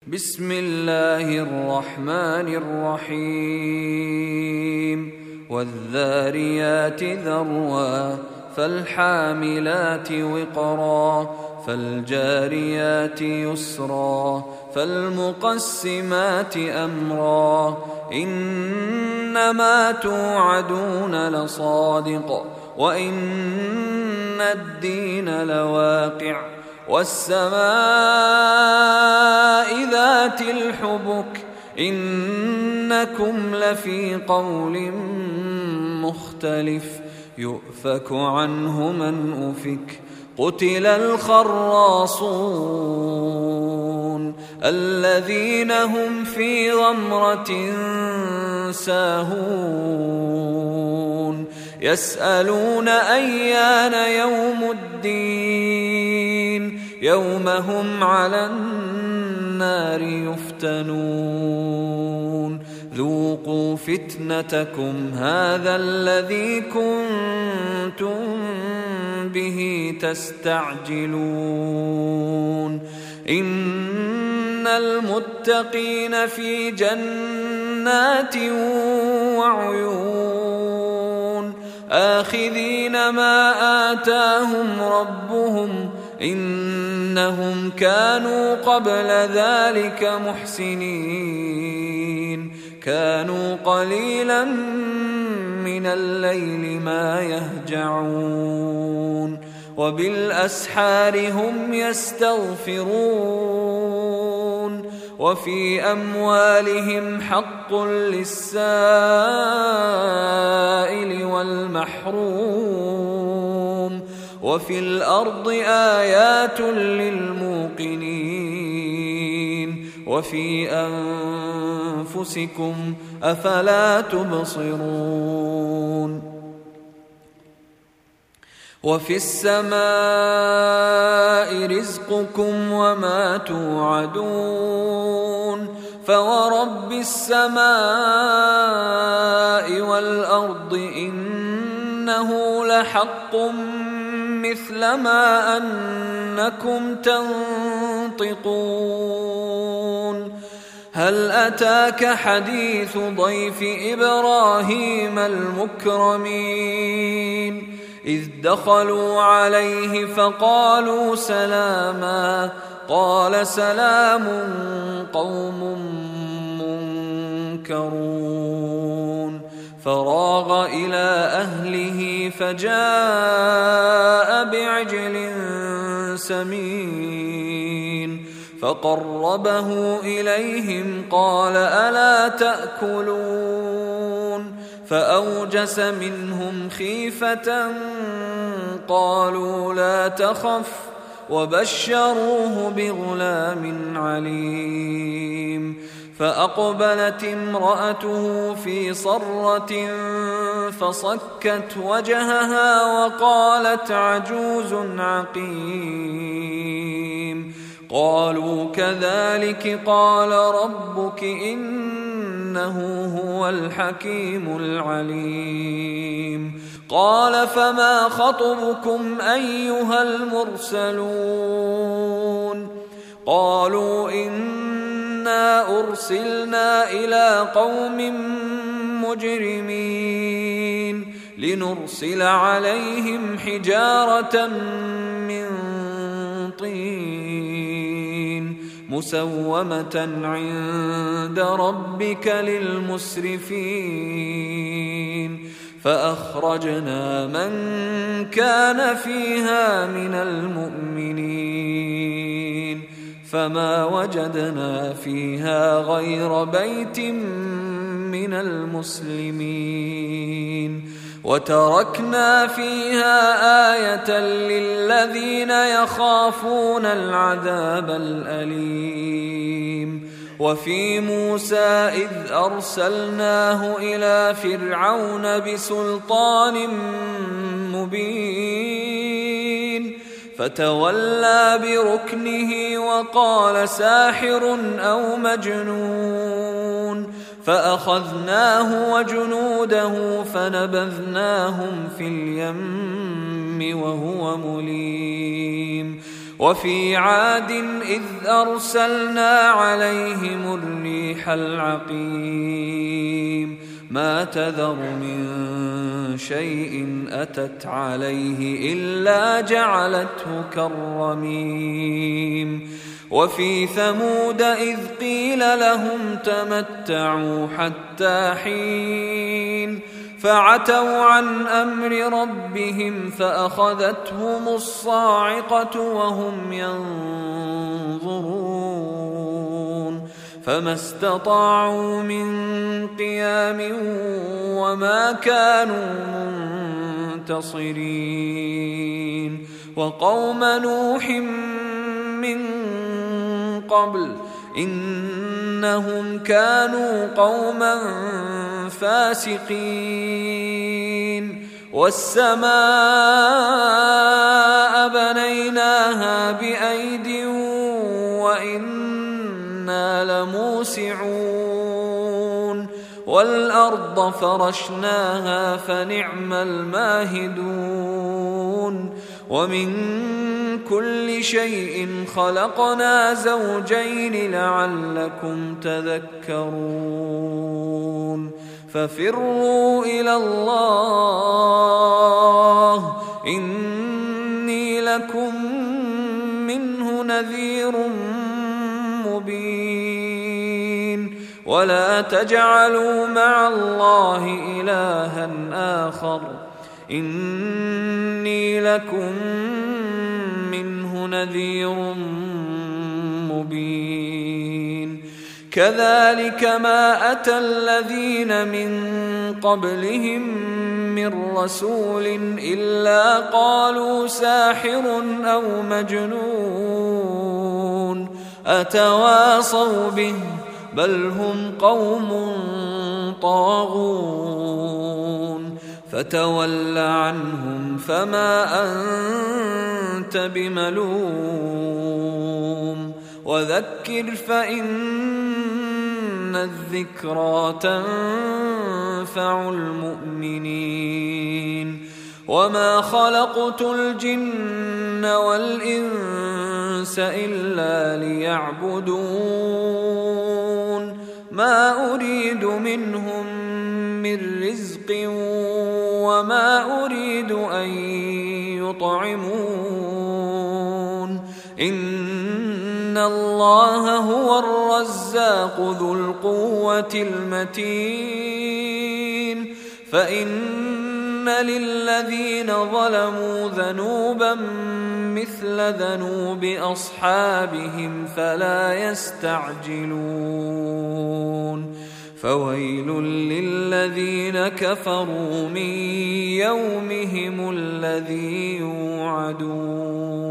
بسم الله الرحمن الرحيم والذاريات ذروا فالحاملات وقرا فالجاريات يسرا فالمقسمات أمرا إنما توعدون لصادق وإن الدين لواقع والسماء ذات الحبك إنكم لفي قول مختلف يؤفك عنه من أفك قتل الخراصون الذين هم في غمرة ساهون يسألون أيان يوم الدين يوم هم على النار يفتنون ذوقوا فتنتكم هذا الذي كنتم به تستعجلون إن المتقين في جنات وعيون آخذين ما آتاهم ربهم إنهم كانوا قبل ذلك محسنين كانوا قليلا من الليل ما يهجعون وبالأسحار هم يستغفرون وفي أموالهم حق للسائل والمحروم وفي الأرض آيات للموقنين وفي أنفسكم أفلا تبصرون وفي السماء رزقكم وما توعدون فورب السماء والأرض إنه لحق مثل ما أنكم تنطقون هل أتاك حديث ضيف إبراهيم المكرمين إذ دخلوا عليه فقالوا سلاما قال سلام قوم منكرون فراغ إلى أهله فجاء بعجل سمين فقربه إليهم قال ألا تأكلون فأوجس منهم خيفة قالوا لا تخف وبشروه بغلام عليم فأقبلت امرأته في صرة فصكت وجهها وقالت عجوز عقيم قالوا كذلك قال ربك إنه هو الحكيم العليم قال فما خطبكم أيها المرسلون قالوا إنا أرسلنا إلى قوم مجرمين لنرسل عليهم حجارة من طين مسومة عند ربك للمسرفين فأخرجنا من كان فيها من المؤمنين فما وجدنا فيها غير بيت من المسلمين وتركنا فيها آية للذين يخافون العذاب الأليم وفي موسى إذ أرسلناه إلى فرعون بسلطان مبين فتولى بركنه وقال ساحر أو مجنون فأخذناه وجنوده فنبذناهم في اليم وهو مليم وفي عاد إذ أرسلنا عليهم الريح العقيم ما تذر من شيء أتت عليه إلا جعلته كالرميم وفي ثمود إذ قيل لهم تمتعوا حتى حين فعتوا عن أمر ربهم فأخذتهم الصاعقة وهم ينظرون فما استطاعوا من قيام وما كانوا منتصرين وقوم نوح من قبل إنهم كانوا قوما فاسقين والسماء بنيناها بأيد وإنا لموسعون والأرض فرشناها فنعم الماهدون ومن كل شيء خلقنا زوجين لعلكم تذكرون ففروا إلى الله إني لكم منه نذير مبين ولا تجعلوا مع الله إلها آخر إني لكم منه نذير مبين كذلك ما أتى الذين من قبلهم من رسول إلا قالوا ساحر أو مجنون أتواصوا به بل هم قوم طاغون فتول عنهم فما أنت بملوم وذكر فإن الذكرى تنفع المؤمنين وما خلقت الجن والإنس إلا ليعبدون ما أريد منهم من رزق وما أريد أن يطعمون إن الله هو الرزاق ذو القوة المتين فإن للذين ظلموا ذنوبا مثل ذنوب أصحابهم فلا يستعجلون فويل للذين كفروا من يومهم الذي يوعدون